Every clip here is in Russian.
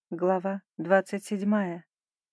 Глава 27.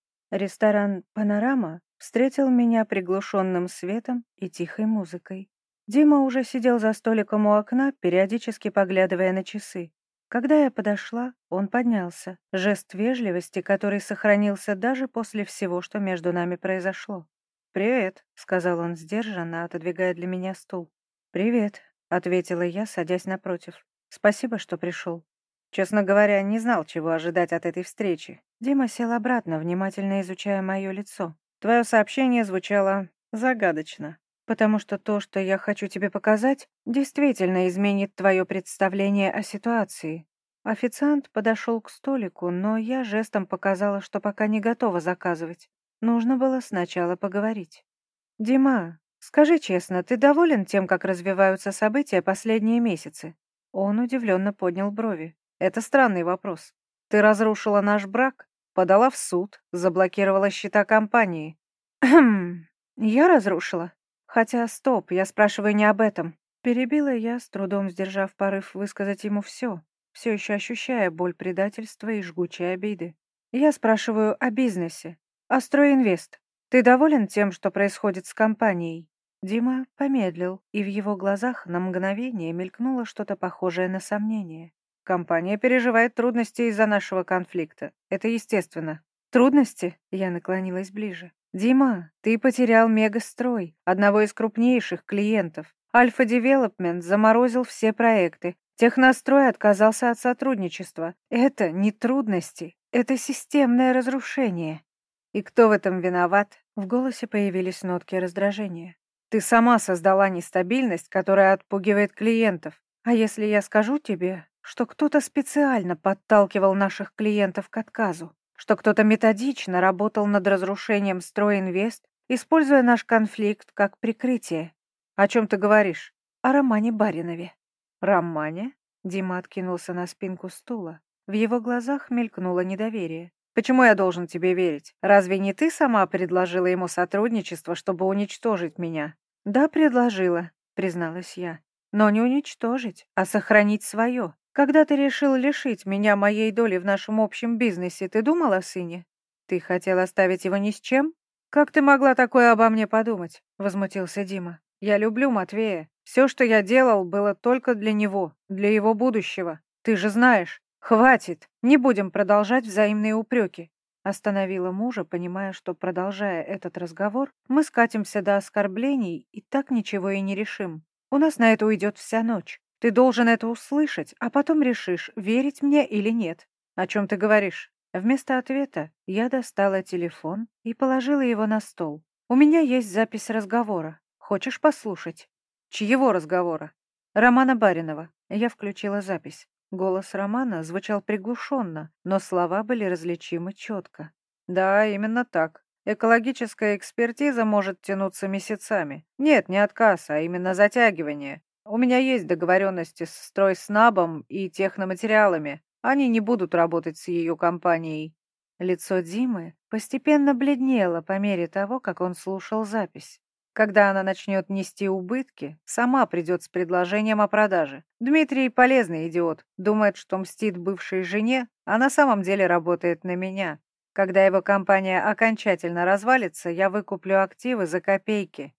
Ресторан «Панорама» встретил меня приглушенным светом и тихой музыкой. Дима уже сидел за столиком у окна, периодически поглядывая на часы. Когда я подошла, он поднялся, жест вежливости, который сохранился даже после всего, что между нами произошло. «Привет», — сказал он сдержанно, отодвигая для меня стул. «Привет», — ответила я, садясь напротив. «Спасибо, что пришел». Честно говоря, не знал, чего ожидать от этой встречи. Дима сел обратно, внимательно изучая мое лицо. Твое сообщение звучало загадочно, потому что то, что я хочу тебе показать, действительно изменит твое представление о ситуации. Официант подошел к столику, но я жестом показала, что пока не готова заказывать. Нужно было сначала поговорить. «Дима, скажи честно, ты доволен тем, как развиваются события последние месяцы?» Он удивленно поднял брови. «Это странный вопрос. Ты разрушила наш брак, подала в суд, заблокировала счета компании». «Кхм, я разрушила? Хотя, стоп, я спрашиваю не об этом». Перебила я, с трудом сдержав порыв высказать ему все еще ощущая боль предательства и жгучей обиды. Я спрашиваю о бизнесе, о «Стройинвест». Ты доволен тем, что происходит с компанией?» Дима помедлил, и в его глазах на мгновение мелькнуло что-то похожее на сомнение. «Компания переживает трудности из-за нашего конфликта. Это естественно». «Трудности?» — я наклонилась ближе. «Дима, ты потерял Мегастрой, одного из крупнейших клиентов. Альфа Девелопмент заморозил все проекты. Технострой отказался от сотрудничества. Это не трудности, это системное разрушение». «И кто в этом виноват?» В голосе появились нотки раздражения. «Ты сама создала нестабильность, которая отпугивает клиентов. А если я скажу тебе, что кто-то специально подталкивал наших клиентов к отказу, что кто-то методично работал над разрушением «Стройинвест», используя наш конфликт как прикрытие?» «О чем ты говоришь?» «О Романе Баринове». «Романе?» Дима откинулся на спинку стула. В его глазах мелькнуло недоверие. «Почему я должен тебе верить? Разве не ты сама предложила ему сотрудничество, чтобы уничтожить меня?» «Да, предложила», — призналась я. «Но не уничтожить, а сохранить свое. Когда ты решил лишить меня моей доли в нашем общем бизнесе, ты думал о сыне? Ты хотел оставить его ни с чем? Как ты могла такое обо мне подумать?» — возмутился Дима. «Я люблю Матвея. Все, что я делал, было только для него, для его будущего. Ты же знаешь. Хватит, не будем продолжать взаимные упреки». Остановила мужа, понимая, что, продолжая этот разговор, мы скатимся до оскорблений и так ничего и не решим. У нас на это уйдет вся ночь. Ты должен это услышать, а потом решишь, верить мне или нет. О чем ты говоришь? Вместо ответа я достала телефон и положила его на стол. У меня есть запись разговора. Хочешь послушать? Чьего разговора? Романа Баринова. Я включила запись. Голос Романа звучал приглушенно, но слова были различимы четко. «Да, именно так. Экологическая экспертиза может тянуться месяцами. Нет, не отказ, а именно затягивание. У меня есть договоренности с Стройснабом и техноматериалами. Они не будут работать с ее компанией». Лицо Димы постепенно бледнело по мере того, как он слушал запись. Когда она начнет нести убытки, сама придет с предложением о продаже. Дмитрий полезный идиот, думает, что мстит бывшей жене, а на самом деле работает на меня. Когда его компания окончательно развалится, я выкуплю активы за копейки.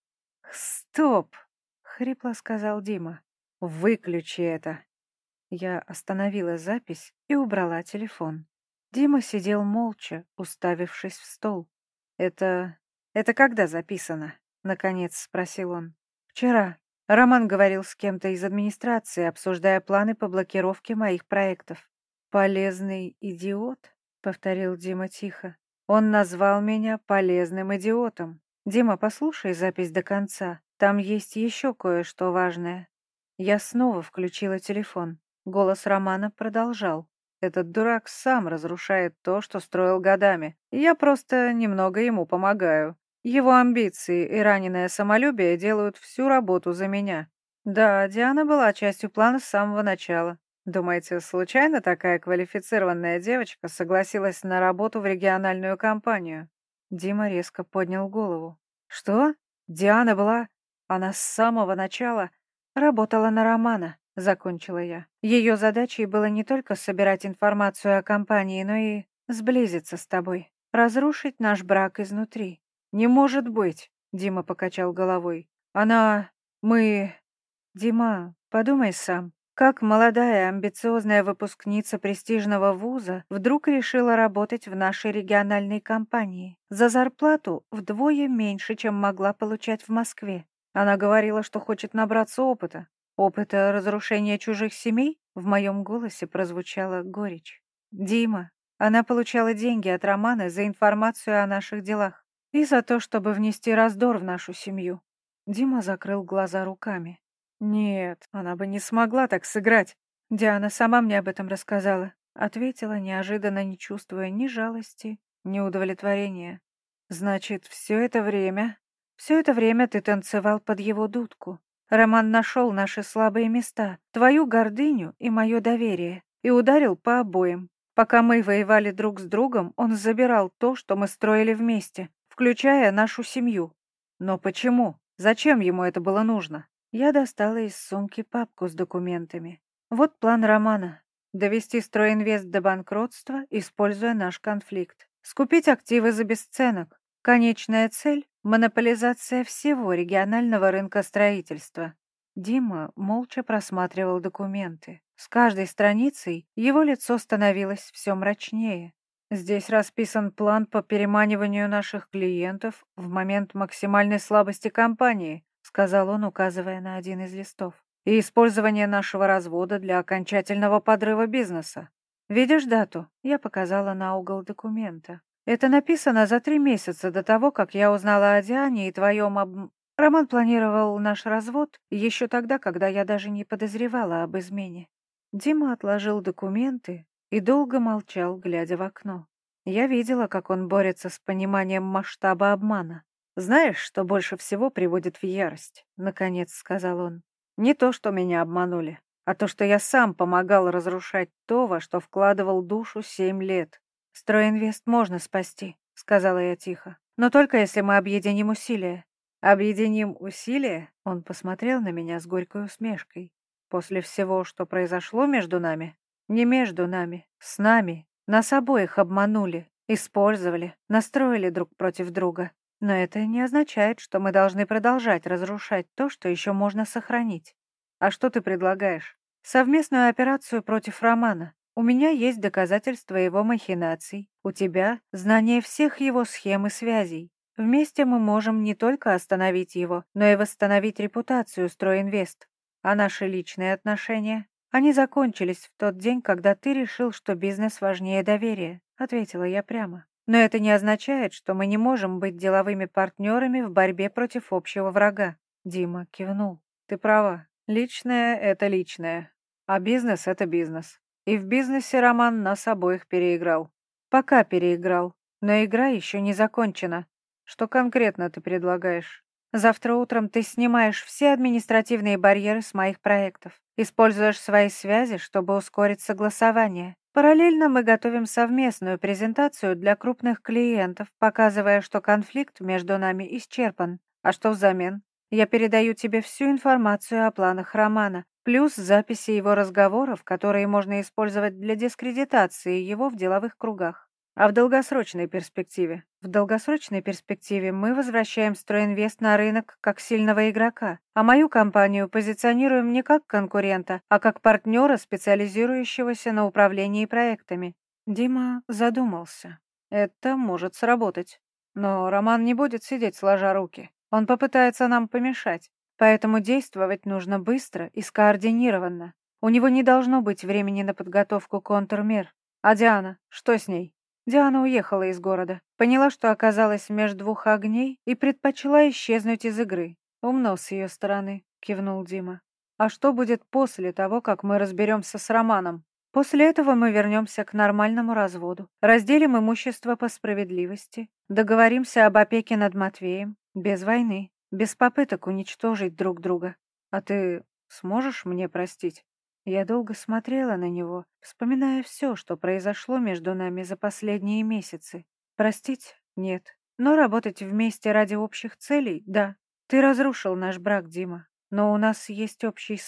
«Стоп!» — хрипло сказал Дима. «Выключи это!» Я остановила запись и убрала телефон. Дима сидел молча, уставившись в стол. «Это... это когда записано?» — наконец спросил он. «Вчера. Роман говорил с кем-то из администрации, обсуждая планы по блокировке моих проектов». «Полезный идиот?» — повторил Дима тихо. «Он назвал меня полезным идиотом. Дима, послушай запись до конца. Там есть еще кое-что важное». Я снова включила телефон. Голос Романа продолжал. «Этот дурак сам разрушает то, что строил годами. Я просто немного ему помогаю. Его амбиции и раненое самолюбие делают всю работу за меня. Да, Диана была частью плана с самого начала. Думаете, случайно такая квалифицированная девочка согласилась на работу в региональную компанию?» Дима резко поднял голову. «Что? Диана была... Она с самого начала работала на Романа», закончила я. Ее задачей было не только собирать информацию о компании, но и сблизиться с тобой, разрушить наш брак изнутри. Не может быть, Дима покачал головой. Мы... Дима, подумай сам. Как молодая амбициозная выпускница престижного вуза вдруг решила работать в нашей региональной компании за зарплату вдвое меньше, чем могла получать в Москве. Она говорила, что хочет набраться опыта. Опыта разрушения чужих семей? В моем голосе прозвучала горечь. Дима, она получала деньги от Романа за информацию о наших делах и за то, чтобы внести раздор в нашу семью. Дима закрыл глаза руками. «Нет, она бы не смогла так сыграть. Диана сама мне об этом рассказала», — ответила, неожиданно не чувствуя ни жалости, ни удовлетворения. «Значит, все это время ты танцевал под его дудку. Роман нашел наши слабые места, твою гордыню и мое доверие, и ударил по обоим. Пока мы воевали друг с другом, он забирал то, что мы строили вместе, включая нашу семью. Но почему? Зачем ему это было нужно?» Я достала из сумки папку с документами. Вот план Романа. Довести Стройинвест до банкротства, используя наш конфликт. Скупить активы за бесценок. Конечная цель — монополизация всего регионального рынка строительства. Дима молча просматривал документы. С каждой страницей его лицо становилось все мрачнее. Здесь расписан план по переманиванию наших клиентов в момент максимальной слабости компании, сказал он, указывая на один из листов, и использование нашего развода для окончательного подрыва бизнеса. Видишь дату? Я показала на угол документа. Это написано за 3 месяца до того, как я узнала о Диане и твоем Роман планировал наш развод еще тогда, когда я даже не подозревала об измене. Дима отложил документы и долго молчал, глядя в окно. Я видела, как он борется с пониманием масштаба обмана. «Знаешь, что больше всего приводит в ярость?» — наконец сказал он. «Не то, что меня обманули, а то, что я сам помогал разрушать то, во что вкладывал душу 7 лет. Стройинвест можно спасти», — сказала я тихо, «но только если мы объединим усилия». «Объединим усилия?» — он посмотрел на меня с горькой усмешкой. «После всего, что произошло между нами?» «Не между нами, с нами. Нас обоих обманули, использовали, настроили друг против друга. Но это не означает, что мы должны продолжать разрушать то, что еще можно сохранить. А что ты предлагаешь? Совместную операцию против Романа. У меня есть доказательства его махинаций. У тебя знание всех его схем и связей. Вместе мы можем не только остановить его, но и восстановить репутацию Стройинвест. А наши личные отношения? Они закончились в тот день, когда ты решил, что бизнес важнее доверия, ответила я прямо. Но это не означает, что мы не можем быть деловыми партнерами в борьбе против общего врага. Дима кивнул. Ты права. Личное — это личное. А бизнес — это бизнес. И в бизнесе Роман нас обоих переиграл. Пока переиграл. Но игра еще не закончена. Что конкретно ты предлагаешь? Завтра утром ты снимаешь все административные барьеры с моих проектов. Используешь свои связи, чтобы ускорить согласование. Параллельно мы готовим совместную презентацию для крупных клиентов, показывая, что конфликт между нами исчерпан. А что взамен? Я передаю тебе всю информацию о планах Романа, плюс записи его разговоров, которые можно использовать для дискредитации его в деловых кругах. А в долгосрочной перспективе? В долгосрочной перспективе мы возвращаем Стройинвест на рынок как сильного игрока, а мою компанию позиционируем не как конкурента, а как партнера, специализирующегося на управлении проектами. Дима задумался. Это может сработать. Но Роман не будет сидеть сложа руки. Он попытается нам помешать. Поэтому действовать нужно быстро и скоординированно. У него не должно быть времени на подготовку контрмер. А Диана, что с ней? Диана уехала из города, поняла, что оказалась между двух огней и предпочла исчезнуть из игры. «Умно с ее стороны», — кивнул Дима. «А что будет после того, как мы разберемся с Романом?» «После этого мы вернемся к нормальному разводу, разделим имущество по справедливости, договоримся об опеке над Матвеем, без войны, без попыток уничтожить друг друга. А ты сможешь мне простить?» Я долго смотрела на него, вспоминая все, что произошло между нами за последние месяцы. Простить? Нет. Но работать вместе ради общих целей? Да. Ты разрушил наш брак, Дима. Но у нас есть общий сын,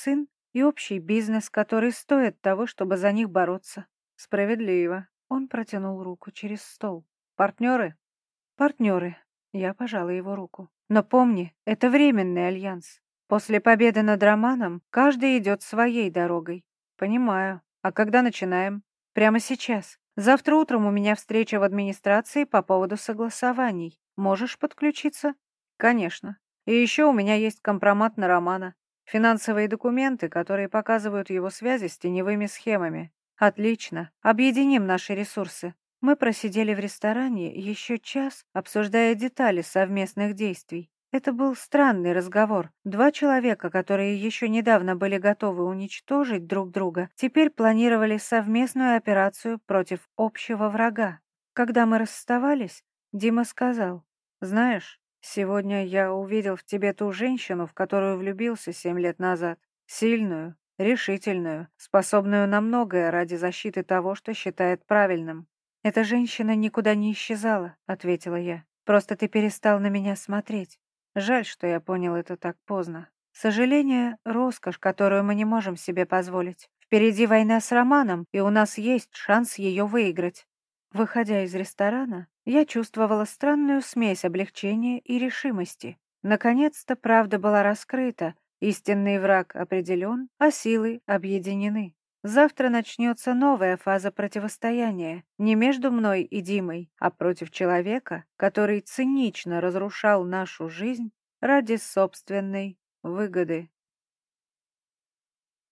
и общий бизнес, который стоит того, чтобы за них бороться. Справедливо. Он протянул руку через стол. Партнеры? Партнеры. Я пожала его руку. Но помни, это временный альянс. После победы над Романом каждый идет своей дорогой. Понимаю. А когда начинаем? Прямо сейчас. Завтра утром у меня встреча в администрации по поводу согласований. Можешь подключиться? Конечно. И еще у меня есть компромат на Романа. Финансовые документы, которые показывают его связи с теневыми схемами. Отлично. Объединим наши ресурсы. Мы просидели в ресторане еще час, обсуждая детали совместных действий. Это был странный разговор. Два человека, которые еще недавно были готовы уничтожить друг друга, теперь планировали совместную операцию против общего врага. Когда мы расставались, Дима сказал: «Знаешь, сегодня я увидел в тебе ту женщину, в которую влюбился 7 лет назад. Сильную, решительную, способную на многое ради защиты того, что считает правильным». «Эта женщина никуда не исчезала», — ответила я. «Просто ты перестал на меня смотреть. Жаль, что я понял это так поздно. Сожаление — роскошь, которую мы не можем себе позволить. Впереди война с Романом, и у нас есть шанс ее выиграть». Выходя из ресторана, я чувствовала странную смесь облегчения и решимости. Наконец-то правда была раскрыта, истинный враг определен, а силы объединены. Завтра начнется новая фаза противостояния, не между мной и Димой, а против человека, который цинично разрушал нашу жизнь ради собственной выгоды.